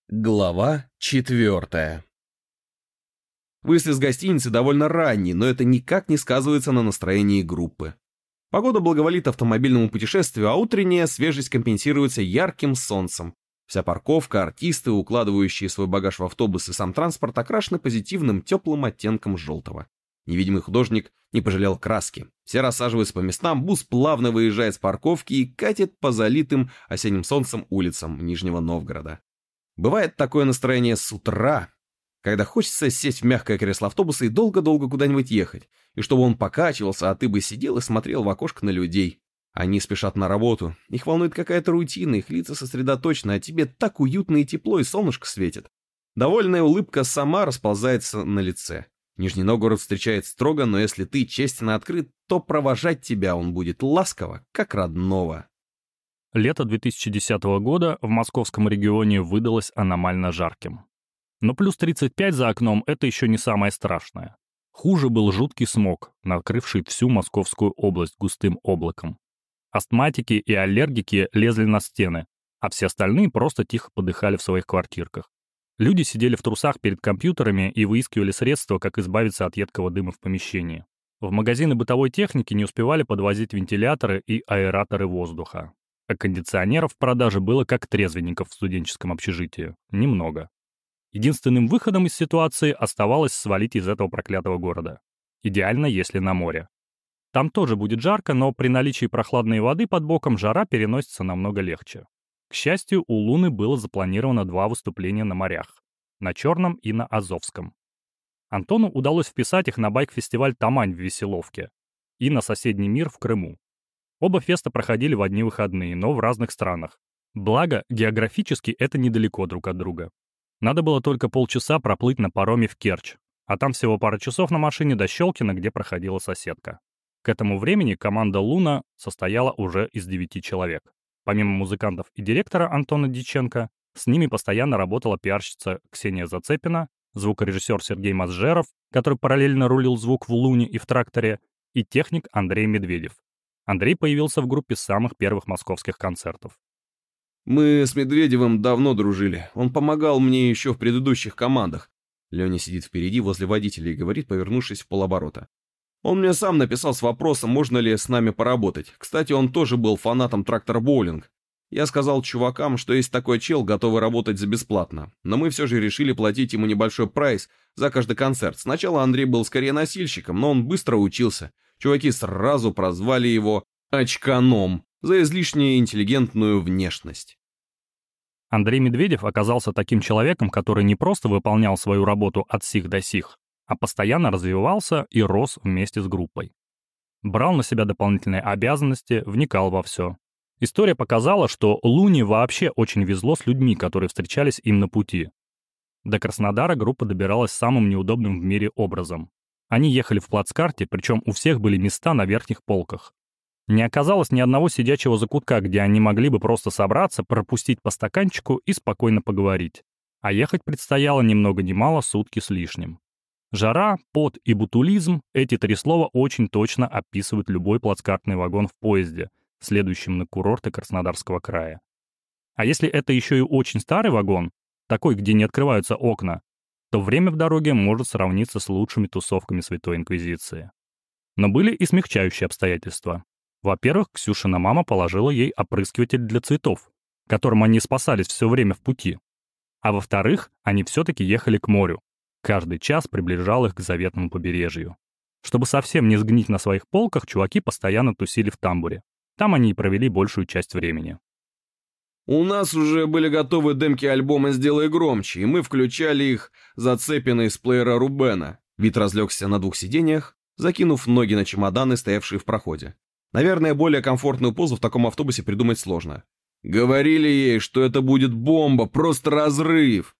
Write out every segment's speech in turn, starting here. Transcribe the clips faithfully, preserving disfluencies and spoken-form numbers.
Глава четвертая. Выезд из гостиницы довольно ранний, но это никак не сказывается на настроении группы. Погода благоволит автомобильному путешествию, а утренняя свежесть компенсируется ярким солнцем. Вся парковка, артисты, укладывающие свой багаж в автобус и сам транспорт, окрашены позитивным теплым оттенком желтого. Невидимый художник не пожалел краски. Все рассаживаются по местам, бус плавно выезжает с парковки и катит по залитым осенним солнцем улицам Нижнего Новгорода. Бывает такое настроение с утра, когда хочется сесть в мягкое кресло автобуса и долго-долго куда-нибудь ехать, и чтобы он покачивался, а ты бы сидел и смотрел в окошко на людей. Они спешат на работу, их волнует какая-то рутина, их лица сосредоточены, а тебе так уютно и тепло, и солнышко светит. Довольная улыбка сама расползается на лице. Нижний Новгород встречает строго, но если ты честен и открыт, то провожать тебя он будет ласково, как родного. Лето две тысячи десятого года в московском регионе выдалось аномально жарким. Но плюс тридцать пять за окном — это еще не самое страшное. Хуже был жуткий смог, накрывший всю Московскую область густым облаком. Астматики и аллергики лезли на стены, а все остальные просто тихо подыхали в своих квартирках. Люди сидели в трусах перед компьютерами и выискивали средства, как избавиться от едкого дыма в помещении. В магазины бытовой техники не успевали подвозить вентиляторы и аэраторы воздуха. А кондиционеров в продаже было как трезвенников в студенческом общежитии. Немного. Единственным выходом из ситуации оставалось свалить из этого проклятого города. Идеально, если на море. Там тоже будет жарко, но при наличии прохладной воды под боком жара переносится намного легче. К счастью, у Луны было запланировано два выступления на морях. На Черном и на Азовском. Антону удалось вписать их на байк-фестиваль «Тамань» в Веселовке и на соседний мир в Крыму. Оба феста проходили в одни выходные, но в разных странах. Благо, географически это недалеко друг от друга. Надо было только полчаса проплыть на пароме в Керчь, а там всего пара часов на машине до Щелкина, где проходила соседка. К этому времени команда «Луна» состояла уже из девяти человек. Помимо музыкантов и директора Антона Дьяченко, с ними постоянно работала пиарщица Ксения Зацепина, звукорежиссер Сергей Мазжеров, который параллельно рулил звук в «Луне» и в «Тракторе», и техник Андрей Медведев. Андрей появился в группе с самых первых московских концертов. Мы с Медведевым давно дружили. Он помогал мне еще в предыдущих командах. Леня сидит впереди возле водителя и говорит, повернувшись в полоборота. Он мне сам написал с вопросом, можно ли с нами поработать. Кстати, он тоже был фанатом «Трактор Боулинг». Я сказал чувакам, что есть такой чел, готовый работать за бесплатно. Но мы все же решили платить ему небольшой прайс за каждый концерт. Сначала Андрей был скорее носильщиком, но он быстро учился. Чуваки сразу прозвали его «очканом» за излишне интеллигентную внешность. Андрей Медведев оказался таким человеком, который не просто выполнял свою работу от сих до сих, а постоянно развивался и рос вместе с группой. Брал на себя дополнительные обязанности, вникал во все. История показала, что Луне вообще очень везло с людьми, которые встречались им на пути. До Краснодара группа добиралась самым неудобным в мире образом. Они ехали в плацкарте, причем у всех были места на верхних полках. Не оказалось ни одного сидячего закутка, где они могли бы просто собраться, пропустить по стаканчику и спокойно поговорить. А ехать предстояло ни много ни мало сутки с лишним. Жара, пот и бутулизм — эти три слова очень точно описывают любой плацкартный вагон в поезде, следующем на курорты Краснодарского края. А если это еще и очень старый вагон, такой, где не открываются окна, то время в дороге может сравниться с лучшими тусовками Святой Инквизиции. Но были и смягчающие обстоятельства. Во-первых, Ксюшина мама положила ей опрыскиватель для цветов, которым они спасались все время в пути. А во-вторых, они все-таки ехали к морю. Каждый час приближал их к заветному побережью. Чтобы совсем не сгнить на своих полках, чуваки постоянно тусили в тамбуре. Там они и провели большую часть времени. У нас уже были готовы демки альбома «Сделай громче», и мы включали их Зацепиной из плеера Рубена. Вит разлегся на двух сиденьях, закинув ноги на чемоданы, стоявшие в проходе. Наверное, более комфортную позу в таком автобусе придумать сложно. Говорили ей, что это будет бомба, просто разрыв.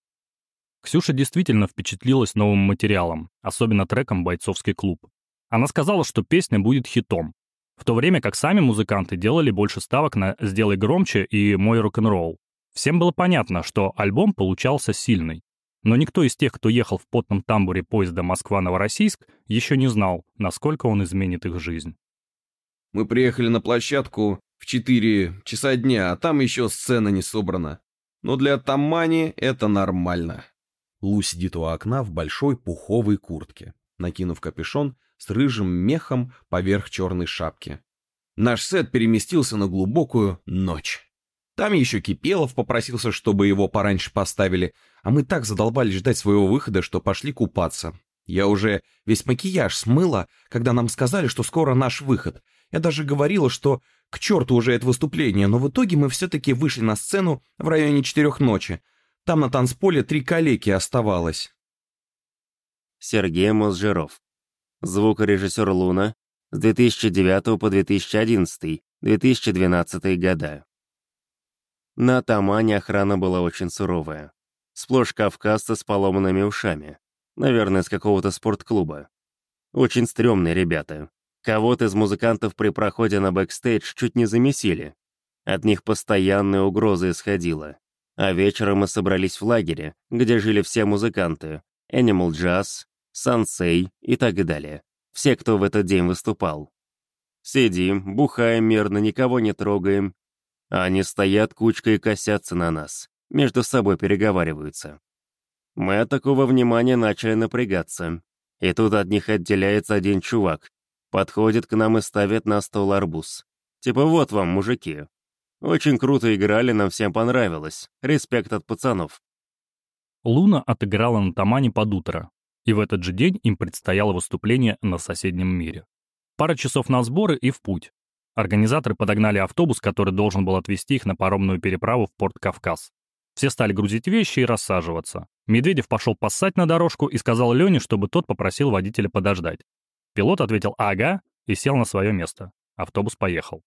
Ксюша действительно впечатлилась новым материалом, особенно треком «Бойцовский клуб». Она сказала, что песня будет хитом, в то время как сами музыканты делали больше ставок на «Сделай громче» и «Мой рок-н-ролл». Всем было понятно, что альбом получался сильный. Но никто из тех, кто ехал в потном тамбуре поезда Москва-Новороссийск, еще не знал, насколько он изменит их жизнь. Мы приехали на площадку в четыре часа дня, а там еще сцена не собрана. но для Тамани это нормально. Лу сидит у окна в большой пуховой куртке, накинув капюшон с рыжим мехом поверх черной шапки. Наш сет переместился на глубокую ночь. Там еще Кипелов попросился, чтобы его пораньше поставили, а мы так задолбались ждать своего выхода, что пошли купаться. Я уже весь макияж смыла, когда нам сказали, что скоро наш выход. Я даже говорила, что к черту уже это выступление, но в итоге мы все-таки вышли на сцену в районе четырех ночи. Там на танцполе три калеки оставалось. Сергей Мозжиров. Звукорежиссер «Луна» с две тысячи девятого по две тысячи одиннадцатый — две тысячи двенадцатый года. На Тамане охрана была очень суровая. Сплошь кавказцы с поломанными ушами. Наверное, из какого-то спортклуба. Очень стрёмные ребята. Кого-то из музыкантов при проходе на бэкстейдж чуть не замесили. От них постоянная угроза исходила. А вечером мы собрались в лагере, где жили все музыканты. Animal Jazz, Сансей и так далее. Все, кто в этот день выступал. Сидим, бухаем мирно, никого не трогаем. А они стоят кучкой и косятся на нас. Между собой переговариваются. Мы от такого внимания начали напрягаться. И тут от них отделяется один чувак. Подходит к нам и ставит на стол арбуз. Типа вот вам, мужики. Очень круто играли, нам всем понравилось. Респект от пацанов. Луна отыграла на Тамане под утро, и в этот же день им предстояло выступление на соседнем мире. Пара часов на сборы и в путь. Организаторы подогнали автобус, который должен был отвезти их на паромную переправу в порт Кавказ. Все стали грузить вещи и рассаживаться. Медведев пошел поссать на дорожку и сказал Лене, чтобы тот попросил водителя подождать. Пилот ответил «ага» и сел на свое место. Автобус поехал.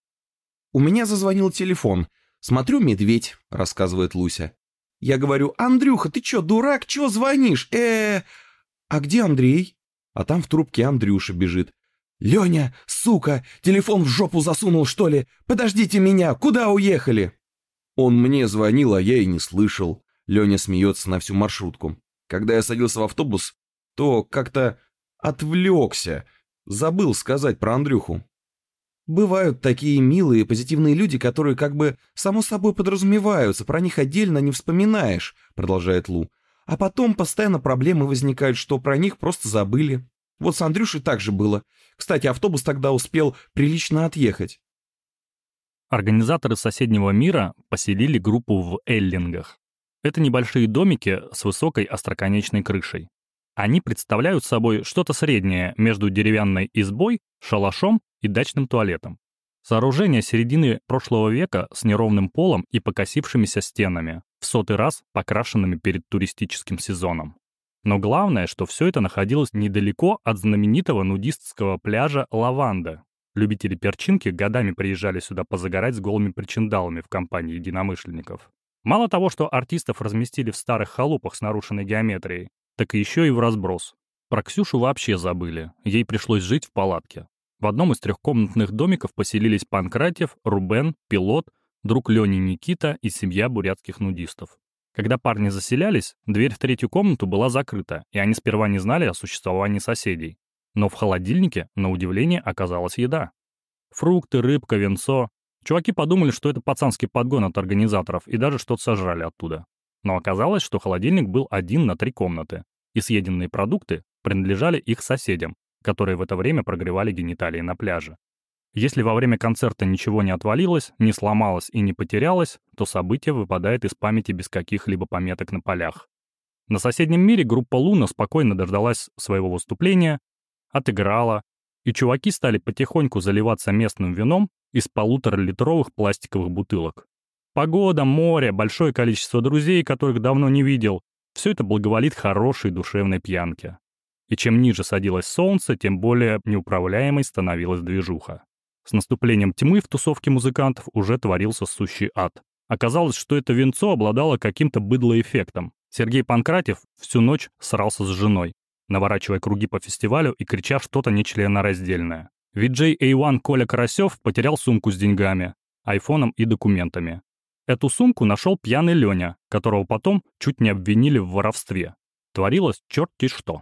«У меня зазвонил телефон. Смотрю, медведь», — рассказывает Луся. Я говорю: «Андрюха, ты чё, дурак, чё звонишь? э А где Андрей?» А там в трубке Андрюша бежит. «Леня, сука, телефон в жопу засунул, что ли? Подождите меня, куда уехали?» Он мне звонил, а я и не слышал. Леня смеется на всю маршрутку. Когда я садился в автобус, то как-то отвлекся, забыл сказать про Андрюху. Бывают такие милые, позитивные люди, которые как бы само собой подразумеваются, про них отдельно не вспоминаешь, продолжает Лу. А потом постоянно проблемы возникают, что про них просто забыли. Вот с Андрюшей так же было. Кстати, автобус тогда успел прилично отъехать. Организаторы соседнего мира поселили группу в Эллингах. Это небольшие домики с высокой остроконечной крышей. Они представляют собой что-то среднее между деревянной избой, шалашом и дачным туалетом. Сооружение середины прошлого века с неровным полом и покосившимися стенами, в сотый раз покрашенными перед туристическим сезоном. Но главное, что все это находилось недалеко от знаменитого нудистского пляжа Лаванда. Любители перчинки годами приезжали сюда позагорать с голыми причиндалами в компании единомышленников. Мало того, что артистов разместили в старых халупах с нарушенной геометрией, так и еще и в разброс. Про Ксюшу вообще забыли, ей пришлось жить в палатке. В одном из трехкомнатных домиков поселились Панкратьев, Рубен, Пилот, друг Лени Никита и семья бурятских нудистов. Когда парни заселялись, дверь в третью комнату была закрыта, и они сперва не знали о существовании соседей. Но в холодильнике, на удивление, оказалась еда. Фрукты, рыбка, винцо. Чуваки подумали, что это пацанский подгон от организаторов, и даже что-то сожрали оттуда. Но оказалось, что холодильник был один на три комнаты, и съеденные продукты принадлежали их соседям, которые в это время прогревали гениталии на пляже. Если во время концерта ничего не отвалилось, не сломалось и не потерялось, то событие выпадает из памяти без каких-либо пометок на полях. На соседнем мире группа «Луна» спокойно дождалась своего выступления, отыграла, и чуваки стали потихоньку заливаться местным вином из полуторалитровых пластиковых бутылок. Погода, море, большое количество друзей, которых давно не видел — все это благоволит хорошей душевной пьянке. И чем ниже садилось солнце, тем более неуправляемой становилась движуха. С наступлением тьмы в тусовке музыкантов уже творился сущий ад. Оказалось, что это винцо обладало каким-то быдлоэффектом. Сергей Панкратьев всю ночь срался с женой, наворачивая круги по фестивалю и крича что-то нечленораздельное. Ви-джей эй один Коля Карасев потерял сумку с деньгами, айфоном и документами. Эту сумку нашел пьяный Леня, которого потом чуть не обвинили в воровстве. Творилось черти что.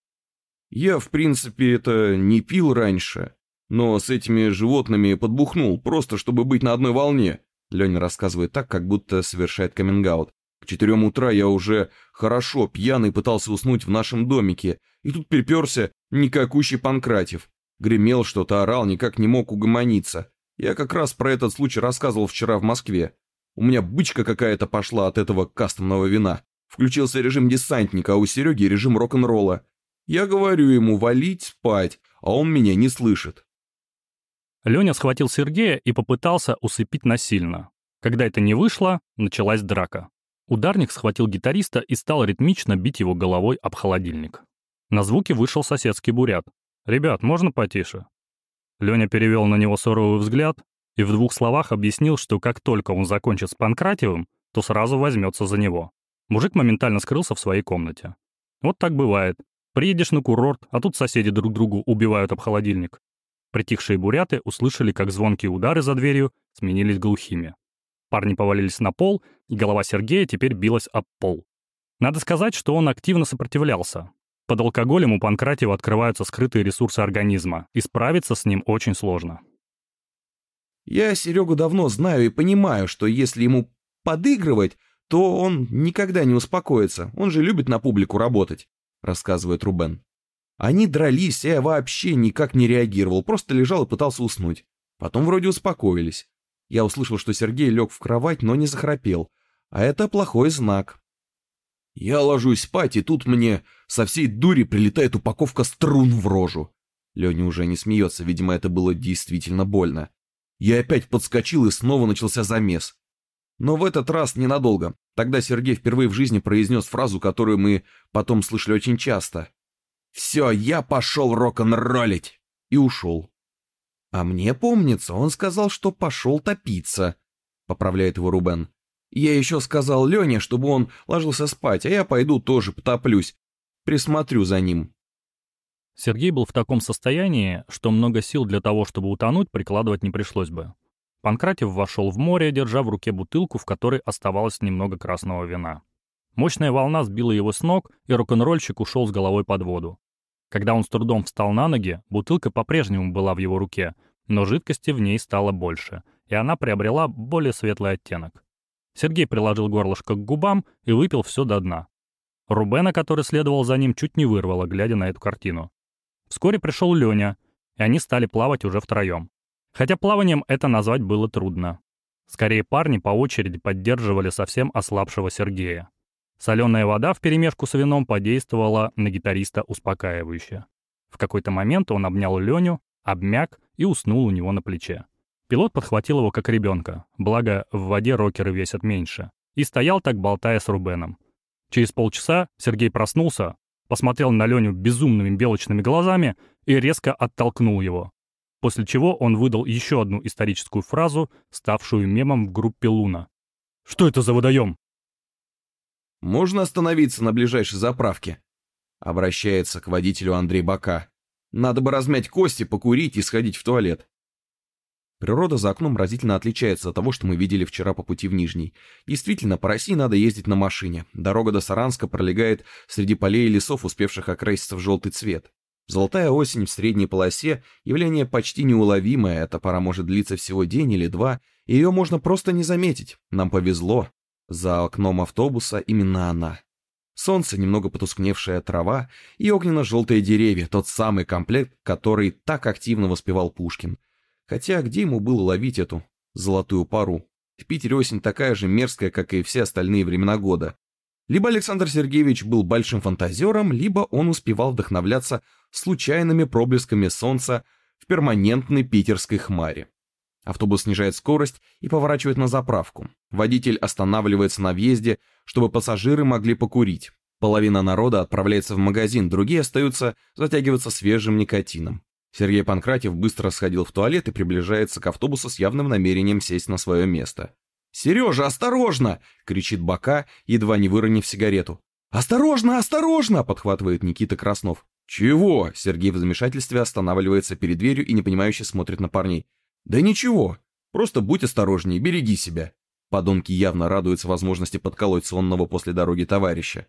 Я, в принципе, это не пил раньше, но с этими животными подбухнул, просто чтобы быть на одной волне. Леня рассказывает так, как будто совершает каминг-аут. К четырем утра я уже хорошо пьяный пытался уснуть в нашем домике, и тут приперся никакущий Панкратьев. Гремел что-то, орал, никак не мог угомониться. Я как раз про этот случай рассказывал вчера в Москве. У меня бычка какая-то пошла от этого кастомного вина. Включился режим десантника, а у Сереги режим рок-н-ролла. Я говорю ему валить спать, а он меня не слышит. Леня схватил Сергея и попытался усыпить насильно. Когда это не вышло, началась драка. Ударник схватил гитариста и стал ритмично бить его головой об холодильник. На звуки вышел соседский бурят. «Ребят, можно потише?» Леня перевел на него суровый взгляд и в двух словах объяснил, что как только он закончит с Панкратиевым, то сразу возьмется за него. Мужик моментально скрылся в своей комнате. Вот так бывает. Приедешь на курорт, а тут соседи друг другу убивают об холодильник. Притихшие буряты услышали, как звонкие удары за дверью сменились глухими. Парни повалились на пол, и голова Сергея теперь билась об пол. Надо сказать, что он активно сопротивлялся. Под алкоголем у Панкратиева открываются скрытые ресурсы организма, и справиться с ним очень сложно. Я Серегу давно знаю и понимаю, что если ему подыгрывать, то он никогда не успокоится. Он же любит на публику работать, рассказывает Рубен. Они дрались, а я вообще никак не реагировал, просто лежал и пытался уснуть. Потом вроде успокоились. Я услышал, что Сергей лег в кровать, но не захрапел. А это плохой знак. Я ложусь спать, и тут мне со всей дури прилетает упаковка струн в рожу. Леня уже не смеется, видимо, это было действительно больно. Я опять подскочил, и снова начался замес. Но в этот раз ненадолго. Тогда Сергей впервые в жизни произнес фразу, которую мы потом слышали очень часто. «Все, я пошел рок-н-роллить!» И ушел. «А мне помнится, он сказал, что пошел топиться», — поправляет его Рубен. «Я еще сказал Лене, чтобы он ложился спать, а я пойду тоже потоплюсь. Присмотрю за ним». Сергей был в таком состоянии, что много сил для того, чтобы утонуть, прикладывать не пришлось бы. Панкратиев вошел в море, держа в руке бутылку, в которой оставалось немного красного вина. Мощная волна сбила его с ног, и рок-н-ролльщик ушел с головой под воду. Когда он с трудом встал на ноги, бутылка по-прежнему была в его руке, но жидкости в ней стало больше, и она приобрела более светлый оттенок. Сергей приложил горлышко к губам и выпил все до дна. Рубена, который следовал за ним, чуть не вырвало, глядя на эту картину. Вскоре пришел Леня, и они стали плавать уже втроем. Хотя плаванием это назвать было трудно. Скорее, парни по очереди поддерживали совсем ослабшего Сергея. Соленая вода вперемешку с вином подействовала на гитариста успокаивающе. В какой-то момент он обнял Леню, обмяк и уснул у него на плече. Пилот подхватил его как ребенка, благо в воде рокеры весят меньше, и стоял так, болтая с Рубеном. Через полчаса Сергей проснулся, посмотрел на Леню безумными белочными глазами и резко оттолкнул его. После чего он выдал еще одну историческую фразу, ставшую мемом в группе «Луна». «Что это за водоем?» «Можно остановиться на ближайшей заправке?» Обращается к водителю Андрей Бока. «Надо бы размять кости, покурить и сходить в туалет». Природа за окном разительно отличается от того, что мы видели вчера по пути в Нижний. Действительно, по России надо ездить на машине. Дорога до Саранска пролегает среди полей и лесов, успевших окраситься в желтый цвет. Золотая осень в средней полосе – явление почти неуловимое, эта пора может длиться всего день или два, и ее можно просто не заметить. Нам повезло. За окном автобуса именно она. Солнце, немного потускневшая трава и огненно-желтые деревья, тот самый комплект, который так активно воспевал Пушкин. Хотя где ему было ловить эту золотую пару? В Питере осень такая же мерзкая, как и все остальные времена года. Либо Александр Сергеевич был большим фантазером, либо он успевал вдохновляться случайными проблесками солнца в перманентной питерской хмаре. Автобус снижает скорость и поворачивает на заправку. Водитель останавливается на въезде, чтобы пассажиры могли покурить. Половина народа отправляется в магазин, другие остаются затягиваться свежим никотином. Сергей Панкратиев быстро сходил в туалет и приближается к автобусу с явным намерением сесть на свое место. «Сережа, осторожно!» — кричит Бока, едва не выронив сигарету. «Осторожно, осторожно!» — подхватывает Никита Краснов. «Чего?» — Сергей в замешательстве останавливается перед дверью и непонимающе смотрит на парней. «Да ничего, просто будь осторожнее, береги себя». Подонки явно радуются возможности подколоть сонного после дороги товарища.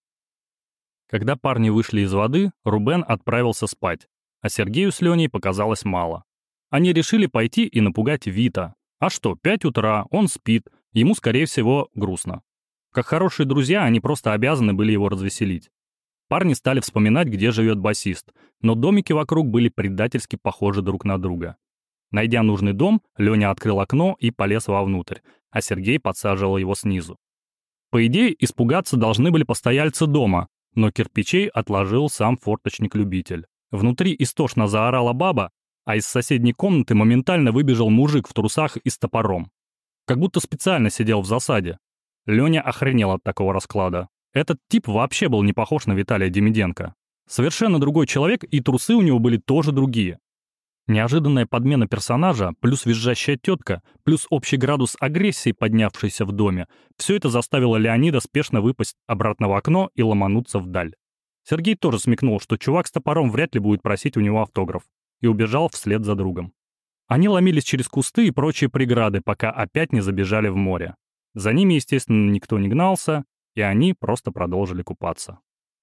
Когда парни вышли из воды, Рубен отправился спать, а Сергею с Леней показалось мало. Они решили пойти и напугать Вита, А что, пять утра, он спит, ему, скорее всего, грустно. Как хорошие друзья, они просто обязаны были его развеселить. Парни стали вспоминать, где живет басист, но домики вокруг были предательски похожи друг на друга. Найдя нужный дом, Леня открыл окно и полез вовнутрь, а Сергей подсаживал его снизу. По идее, испугаться должны были постояльцы дома, но кирпичей отложил сам форточник-любитель. Внутри истошно заорала баба, а из соседней комнаты моментально выбежал мужик в трусах и с топором. Как будто специально сидел в засаде. Леня охренел от такого расклада. Этот тип вообще был не похож на Виталия Демиденко. Совершенно другой человек, и трусы у него были тоже другие. Неожиданная подмена персонажа, плюс визжащая тетка, плюс общий градус агрессии, поднявшийся в доме, все это заставило Леонида спешно выпасть обратно в окно и ломануться вдаль. Сергей тоже смекнул, что чувак с топором вряд ли будет просить у него автограф, и убежал вслед за другом. Они ломились через кусты и прочие преграды, пока опять не забежали в море. За ними, естественно, никто не гнался, и они просто продолжили купаться.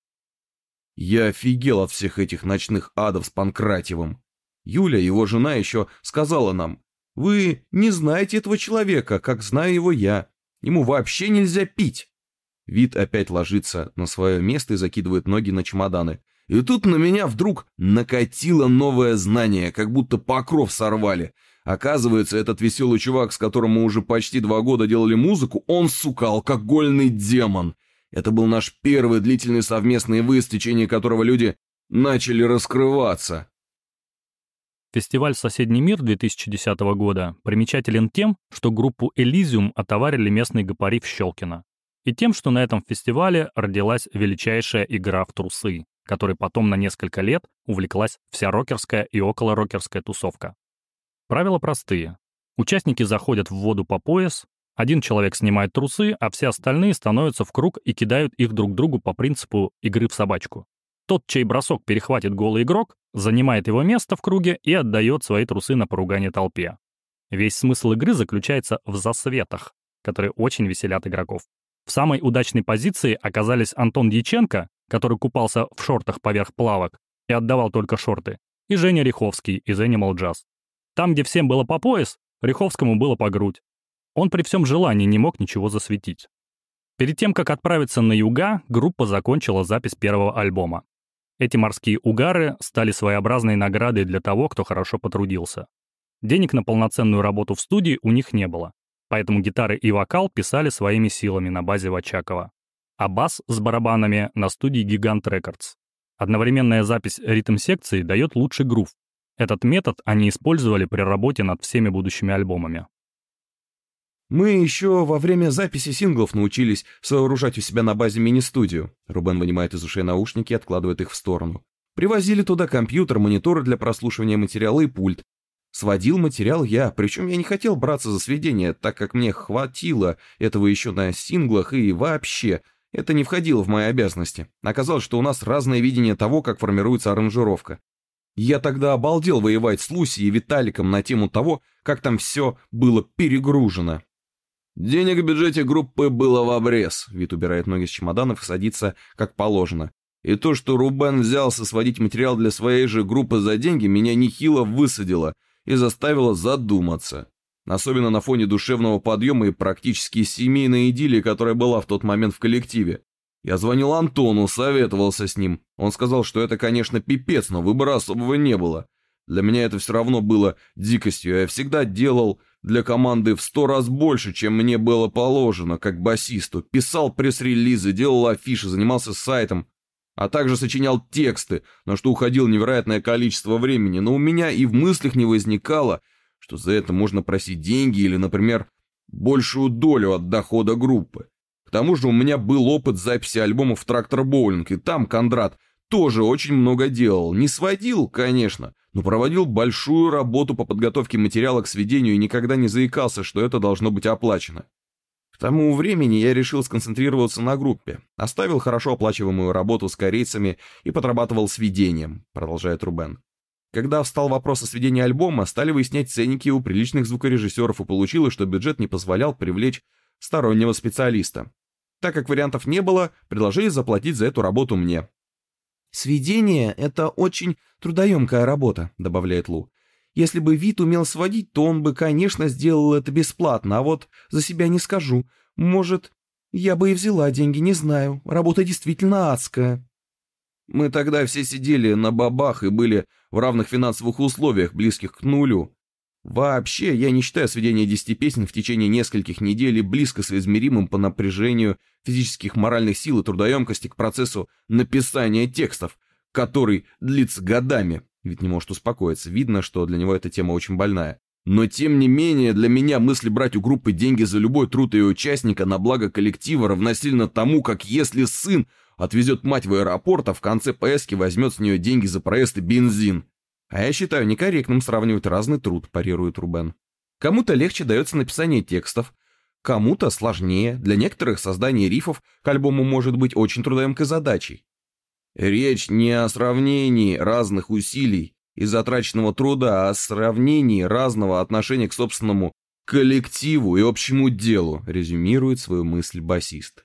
Я офигел от всех этих ночных адов с Панкратьевым. Юля, его жена, еще сказала нам: «Вы не знаете этого человека, как знаю его я. Ему вообще нельзя пить». Вит опять ложится на свое место и закидывает ноги на чемоданы. И тут на меня вдруг накатило новое знание, как будто покров сорвали. Оказывается, этот веселый чувак, с которым мы уже почти два года делали музыку, он, сука, алкогольный демон. Это был наш первый длительный совместный выезд, в течение которого люди начали раскрываться. Фестиваль «Соседний мир» две тысячи десятого года примечателен тем, что группу «Элизиум» отоварили местные гопари в Щелкино, и тем, что на этом фестивале родилась величайшая игра в трусы, которой потом на несколько лет увлеклась вся рокерская и околорокерская тусовка. Правила простые. Участники заходят в воду по пояс, один человек снимает трусы, а все остальные становятся в круг и кидают их друг другу по принципу игры в собачку. Тот, чей бросок перехватит голый игрок, занимает его место в круге и отдает свои трусы на поругание толпе. Весь смысл игры заключается в засветах, которые очень веселят игроков. В самой удачной позиции оказались Антон Дьяченко, который купался в шортах поверх плавок и отдавал только шорты, и Женя Риховский из Animal Jazz. Там, где всем было по пояс, Риховскому было по грудь. Он при всем желании не мог ничего засветить. Перед тем, как отправиться на юга, группа закончила запись первого альбома. Эти морские угары стали своеобразной наградой для того, кто хорошо потрудился. Денег на полноценную работу в студии у них не было, поэтому гитары и вокал писали своими силами на базе Вачакова, а бас с барабанами на студии Gigant Records. Одновременная запись ритм-секции дает лучший грув. Этот метод они использовали при работе над всеми будущими альбомами. Мы еще во время записи синглов научились сооружать у себя на базе мини-студию. Рубен вынимает из ушей наушники и откладывает их в сторону. Привозили туда компьютер, мониторы для прослушивания материала и пульт. Сводил материал я, причем я не хотел браться за сведения, так как мне хватило этого еще на синглах, и вообще это не входило в мои обязанности. Оказалось, что у нас разное видение того, как формируется аранжировка. Я тогда обалдел воевать с Луси и Виталиком на тему того, как там все было перегружено. Денег в бюджете группы было в обрез. Вит убирает ноги с чемоданов и садится как положено. И то, что Рубен взялся сводить материал для своей же группы за деньги, меня нехило высадило и заставило задуматься. Особенно на фоне душевного подъема и практически семейной идиллии, которая была в тот момент в коллективе. Я звонил Антону, советовался с ним. Он сказал, что это, конечно, пипец, но выбора особого не было. Для меня это все равно было дикостью. Я всегда делал для команды в сто раз больше, чем мне было положено, как басисту. Писал пресс-релизы, делал афиши, занимался сайтом, а также сочинял тексты, на что уходило невероятное количество времени. Но у меня и в мыслях не возникало, что за это можно просить деньги или, например, большую долю от дохода группы. К тому же у меня был опыт записи альбомов «Трактор Боулинг», и там Кондрат тоже очень много делал. Не сводил, конечно, но проводил большую работу по подготовке материала к сведению и никогда не заикался, что это должно быть оплачено. К тому времени я решил сконцентрироваться на группе, оставил хорошо оплачиваемую работу с корейцами и подрабатывал сведением, продолжает Рубен. Когда встал вопрос о сведении альбома, стали выяснять ценники у приличных звукорежиссеров, и получилось, что бюджет не позволял привлечь стороннего специалиста. Так как вариантов не было, предложили заплатить за эту работу мне. «Сведение — это очень трудоемкая работа», — добавляет Лу. Если бы Вит умел сводить, то он бы, конечно, сделал это бесплатно, а вот за себя не скажу. Может, я бы и взяла деньги, не знаю. Работа действительно адская». Мы тогда все сидели на бабах и были в равных финансовых условиях, близких к нулю. Вообще, я не считаю сведение десяти песен в течение нескольких недель близко соизмеримым по напряжению физических, моральных сил и трудоемкости к процессу написания текстов, который длится годами. Ведь не может успокоиться, видно, что для него эта тема очень больная. Но тем не менее, для меня мысль брать у группы деньги за любой труд ее участника на благо коллектива равносильно тому, как если сын отвезет мать в аэропорт, а в конце поездки возьмет с нее деньги за проезд и бензин. А я считаю некорректным сравнивать разный труд, парирует Рубен. Кому-то легче дается написание текстов, кому-то сложнее. Для некоторых создание рифов к альбому может быть очень трудоемкой задачей. Речь не о сравнении разных усилий и затраченного труда, а о сравнении разного отношения к собственному коллективу и общему делу, резюмирует свою мысль басист.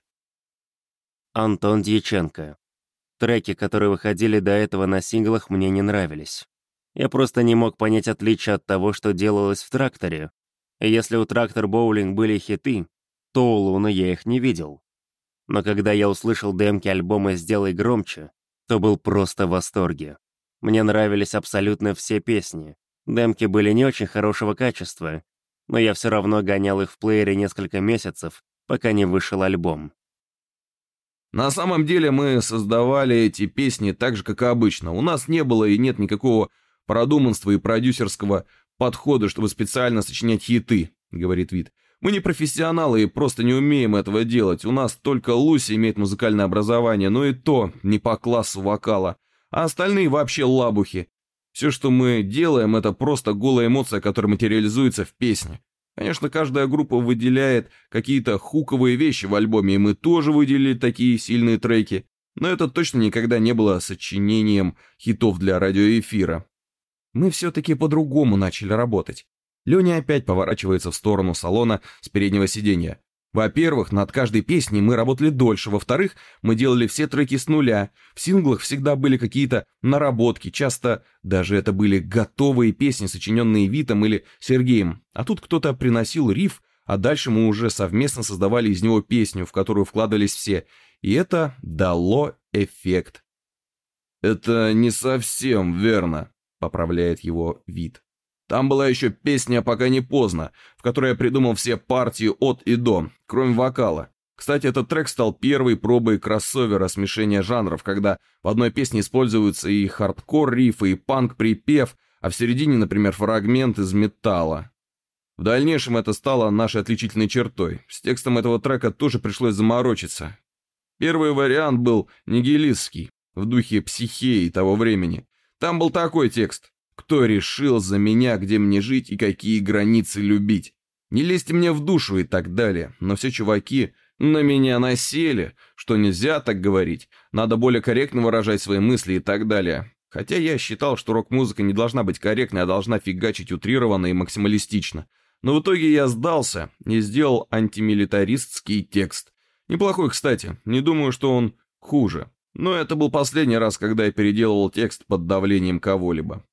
Антон Дьяченко. Треки, которые выходили до этого на синглах, мне не нравились. Я просто не мог понять отличие от того, что делалось в «Тракторе». И если у «Трактор Боулинг» были хиты, то у «Луны» я их не видел. Но когда я услышал демки альбома «Сделай громче», то был просто в восторге. Мне нравились абсолютно все песни. Демки были не очень хорошего качества, но я все равно гонял их в плеере несколько месяцев, пока не вышел альбом. На самом деле мы создавали эти песни так же, как и обычно. У нас не было и нет никакого продуманства и продюсерского подхода, чтобы специально сочинять хиты, говорит Вит. Мы не профессионалы и просто не умеем этого делать. У нас только Луси имеет музыкальное образование, но и то не по классу вокала. А остальные вообще лабухи. Все, что мы делаем, это просто голая эмоция, которая материализуется в песне. Конечно, каждая группа выделяет какие-то хуковые вещи в альбоме, и мы тоже выделили такие сильные треки. Но это точно никогда не было сочинением хитов для радиоэфира. Мы все-таки по-другому начали работать. Леня опять поворачивается в сторону салона с переднего сиденья. Во-первых, над каждой песней мы работали дольше. Во-вторых, мы делали все треки с нуля. В синглах всегда были какие-то наработки. Часто даже это были готовые песни, сочиненные Витом или Сергеем. А тут кто-то приносил риф, а дальше мы уже совместно создавали из него песню, в которую вкладывались все. И это дало эффект. «Это не совсем верно», — поправляет его Вит. «Там была еще песня «Пока не поздно», в которой я придумал все партии от и до, кроме вокала. Кстати, этот трек стал первой пробой кроссовера смешения жанров, когда в одной песне используются и хардкор-рифы, и панк-припев, а в середине, например, фрагмент из металла. В дальнейшем это стало нашей отличительной чертой. С текстом этого трека тоже пришлось заморочиться. Первый вариант был нигилистский, в духе психеи того времени. Там был такой текст: «Кто решил за меня, где мне жить и какие границы любить? Не лезьте мне в душу» и так далее. Но все чуваки на меня насели, что нельзя так говорить, надо более корректно выражать свои мысли и так далее. Хотя я считал, что рок-музыка не должна быть корректной, а должна фигачить утрированно и максималистично. Но в итоге я сдался и сделал антимилитаристский текст. Неплохой, кстати, не думаю, что он хуже. Но это был последний раз, когда я переделывал текст под давлением кого-либо.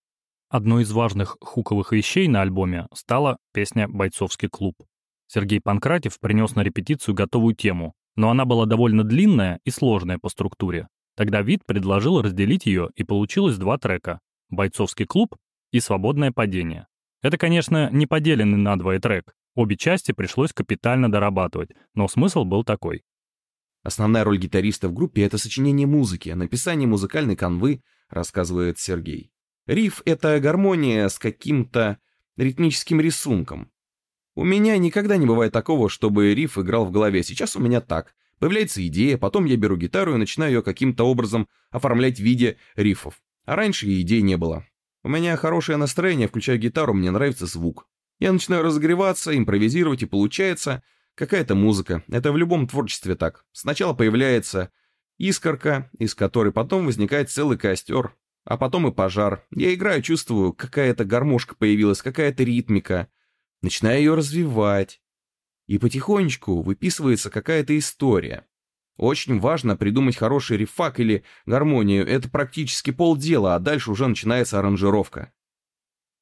Одной из важных хуковых вещей на альбоме стала песня «Бойцовский клуб». Сергей Панкратев принес на репетицию готовую тему, но она была довольно длинная и сложная по структуре. Тогда Вит предложил разделить ее, и получилось два трека «Бойцовский клуб» и «Свободное падение». Это, конечно, не поделенный надвое трек. Обе части пришлось капитально дорабатывать, но смысл был такой. Основная роль гитариста в группе — это сочинение музыки, написание музыкальной канвы, рассказывает Сергей. Риф — это гармония с каким-то ритмическим рисунком. У меня никогда не бывает такого, чтобы риф играл в голове. Сейчас у меня так. Появляется идея, потом я беру гитару и начинаю ее каким-то образом оформлять в виде рифов. А раньше и идей не было. У меня хорошее настроение, включаю гитару, мне нравится звук. Я начинаю разогреваться, импровизировать, и получается какая-то музыка. Это в любом творчестве так. Сначала появляется искорка, из которой потом возникает целый костер. А потом и пожар. Я играю, чувствую, какая-то гармошка появилась, какая-то ритмика. Начинаю ее развивать. И потихонечку выписывается какая-то история. Очень важно придумать хороший рифак или гармонию. Это практически полдела, а дальше уже начинается аранжировка.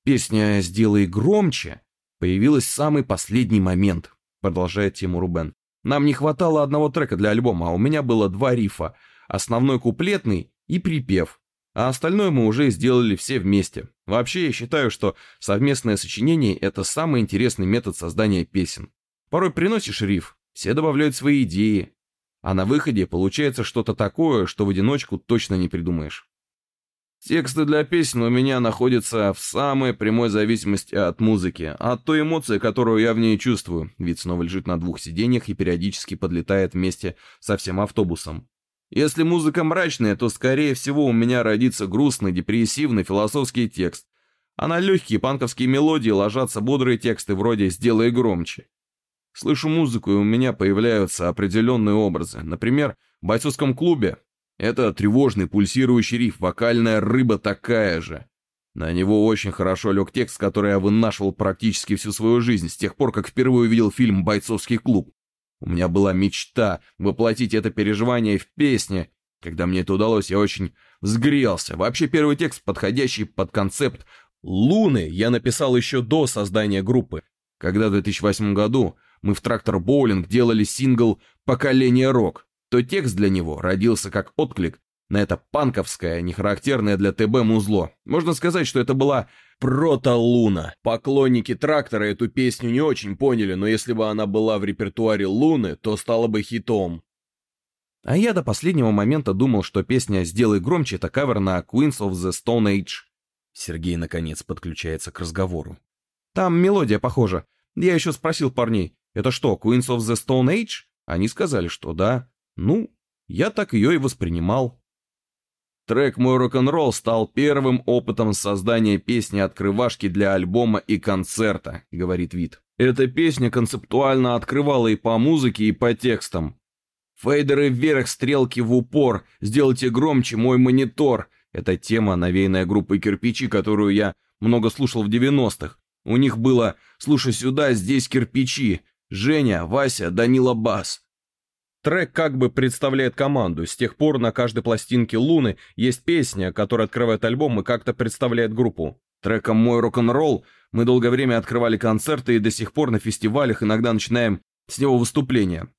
Песня «Сделай громче» появилась в самый последний момент, продолжает тему Рубен. Нам не хватало одного трека для альбома, а у меня было два рифа, основной куплетный и припев, а остальное мы уже сделали все вместе. Вообще, я считаю, что совместное сочинение – это самый интересный метод создания песен. Порой приносишь риф, все добавляют свои идеи, а на выходе получается что-то такое, что в одиночку точно не придумаешь. Тексты для песен у меня находятся в самой прямой зависимости от музыки, от той эмоции, которую я в ней чувствую. Вид снова лежит на двух сиденьях и периодически подлетает вместе со всем автобусом. Если музыка мрачная, то, скорее всего, у меня родится грустный, депрессивный, философский текст. А на легкие панковские мелодии ложатся бодрые тексты вроде «Сделай громче». Слышу музыку, и у меня появляются определенные образы. Например, в бойцовском клубе это тревожный пульсирующий риф, вокальная рыба такая же. На него очень хорошо лег текст, который я вынашивал практически всю свою жизнь, с тех пор, как впервые увидел фильм «Бойцовский клуб». У меня была мечта воплотить это переживание в песне. Когда мне это удалось, я очень взгрелся. Вообще, первый текст, подходящий под концепт «Луны», я написал еще до создания группы. Когда в две тысячи восьмом году мы в «Трактор Боулинг» делали сингл «Поколение рок», то текст для него родился как отклик на это панковское, нехарактерное для ТБ музло. Можно сказать, что это была прото-луна. Поклонники «Трактора» эту песню не очень поняли, но если бы она была в репертуаре «Луны», то стала бы хитом. А я до последнего момента думал, что песня «Сделай громче» — это кавер на Queens of the Stone Age. Сергей, наконец, подключается к разговору. Там мелодия похожа. Я еще спросил парней, это что, Queens of the Stone Age? Они сказали, что да. Ну, я так ее и воспринимал. Трек «Мой рок-н-ролл» стал первым опытом создания песни-открывашки для альбома и концерта, говорит Вит. Эта песня концептуально открывала и по музыке, и по текстам. Фейдеры вверх, стрелки в упор, сделайте громче мой монитор. Это тема, навеянная группой «Кирпичи», которую я много слушал в девяностых. У них было «Слушай сюда, здесь кирпичи», Женя, Вася, Данила бас. Трек как бы представляет команду. С тех пор на каждой пластинке «Луны» есть песня, которая открывает альбом и как-то представляет группу. Треком «Мой рок-н-ролл» мы долгое время открывали концерты и до сих пор на фестивалях иногда начинаем с него выступления.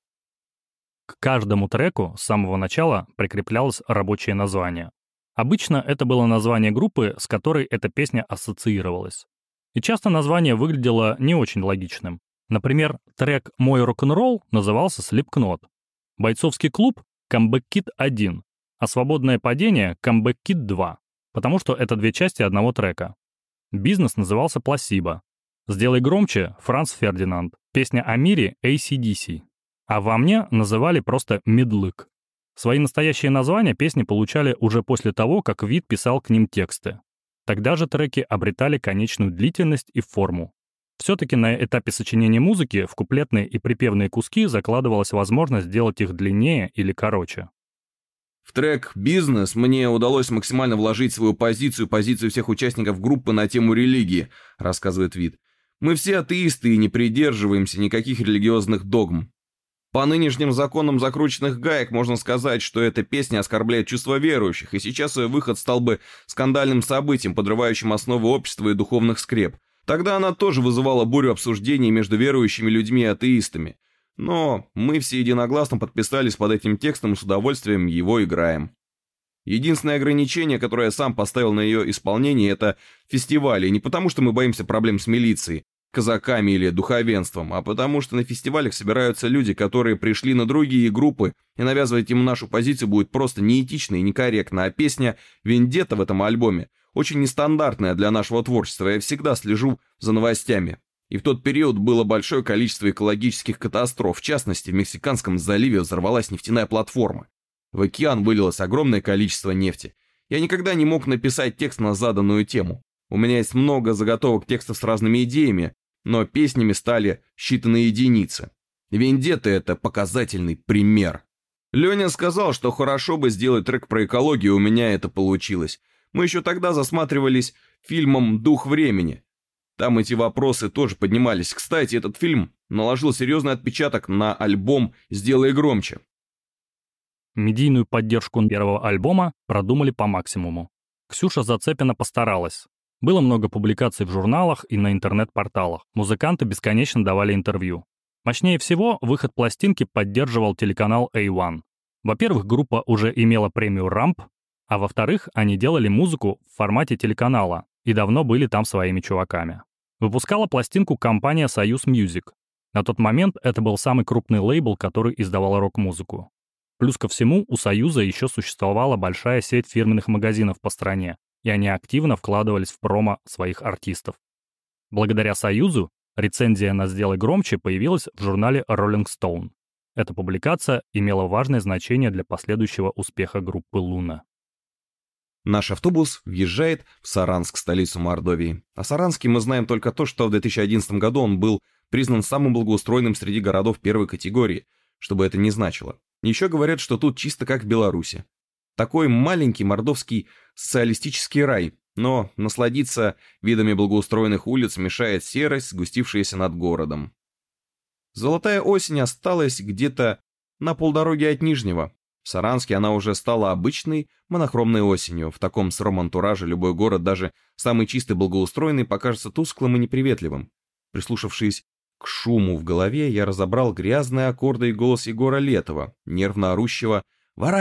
К каждому треку с самого начала прикреплялось рабочее название. Обычно это было название группы, с которой эта песня ассоциировалась. И часто название выглядело не очень логичным. Например, трек «Мой рок-н-ролл» назывался «Слипкнот», «Бойцовский клуб» — «Comeback Kid один», а «Свободное падение» — «Comeback Kid два», потому что это две части одного трека. «Бизнес» назывался «Пласибо», «Сделай громче» — Франц Фердинанд, песня о мире — эй си ди си, а «Во мне» называли просто «Медлык». Свои настоящие названия песни получали уже после того, как Вит писал к ним тексты. Тогда же треки обретали конечную длительность и форму. Все-таки на этапе сочинения музыки в куплетные и припевные куски закладывалась возможность сделать их длиннее или короче. В трек «Бизнес» мне удалось максимально вложить свою позицию, позицию всех участников группы на тему религии, рассказывает Вит. Мы все атеисты и не придерживаемся никаких религиозных догм. По нынешним законам закрученных гаек можно сказать, что эта песня оскорбляет чувства верующих, и сейчас ее выход стал бы скандальным событием, подрывающим основы общества и духовных скреп. Тогда она тоже вызывала бурю обсуждений между верующими людьми и атеистами. Но мы все единогласно подписались под этим текстом и с удовольствием его играем. Единственное ограничение, которое я сам поставил на ее исполнение, это фестивали. И не потому, что мы боимся проблем с милицией, казаками или духовенством, а потому что на фестивалях собираются люди, которые пришли на другие группы, и навязывать им нашу позицию будет просто неэтично и некорректно. А песня «Вендетта» в этом альбоме очень нестандартная для нашего творчества. Я всегда слежу за новостями. И в тот период было большое количество экологических катастроф. В частности, в Мексиканском заливе взорвалась нефтяная платформа. В океан вылилось огромное количество нефти. Я никогда не мог написать текст на заданную тему. У меня есть много заготовок текстов с разными идеями, но песнями стали считанные единицы. «Вендетта» — это показательный пример. Леня сказал, что хорошо бы сделать трек про экологию, у меня это получилось. Мы еще тогда засматривались фильмом «Дух времени». Там эти вопросы тоже поднимались. Кстати, этот фильм наложил серьезный отпечаток на альбом «Сделай громче». Медийную поддержку первого альбома продумали по максимуму. Ксюша Зацепина постаралась. Было много публикаций в журналах и на интернет-порталах. Музыканты бесконечно давали интервью. Мощнее всего выход пластинки поддерживал телеканал эй один. Во-первых, группа уже имела премию рамп, а во-вторых, они делали музыку в формате телеканала и давно были там своими чуваками. Выпускала пластинку компания «Союз Мьюзик». На тот момент это был самый крупный лейбл, который издавал рок-музыку. Плюс ко всему, у «Союза» еще существовала большая сеть фирменных магазинов по стране, и они активно вкладывались в промо своих артистов. Благодаря «Союзу» рецензия на «Сделай громче» появилась в журнале Rolling Stone. Эта публикация имела важное значение для последующего успеха группы «Луна». Наш автобус въезжает в Саранск, столицу Мордовии. О Саранске мы знаем только то, что в две тысячи одиннадцатом году он был признан самым благоустроенным среди городов первой категории, что бы это ни значило. Еще говорят, что тут чисто как в Беларуси. Такой маленький мордовский социалистический рай, но насладиться видами благоустроенных улиц мешает серость, сгустившаяся над городом. Золотая осень осталась где-то на полдороги от Нижнего. В Саранске она уже стала обычной монохромной осенью. В таком сыром антураже любой город, даже самый чистый благоустроенный, покажется тусклым и неприветливым. Прислушавшись к шуму в голове, я разобрал грязные аккорды и голос Егора Летова, нервно орущего: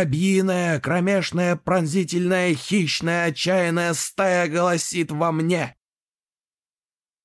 «Воробьиная, кромешная, пронзительная, хищная, отчаянная стая голосит во мне!»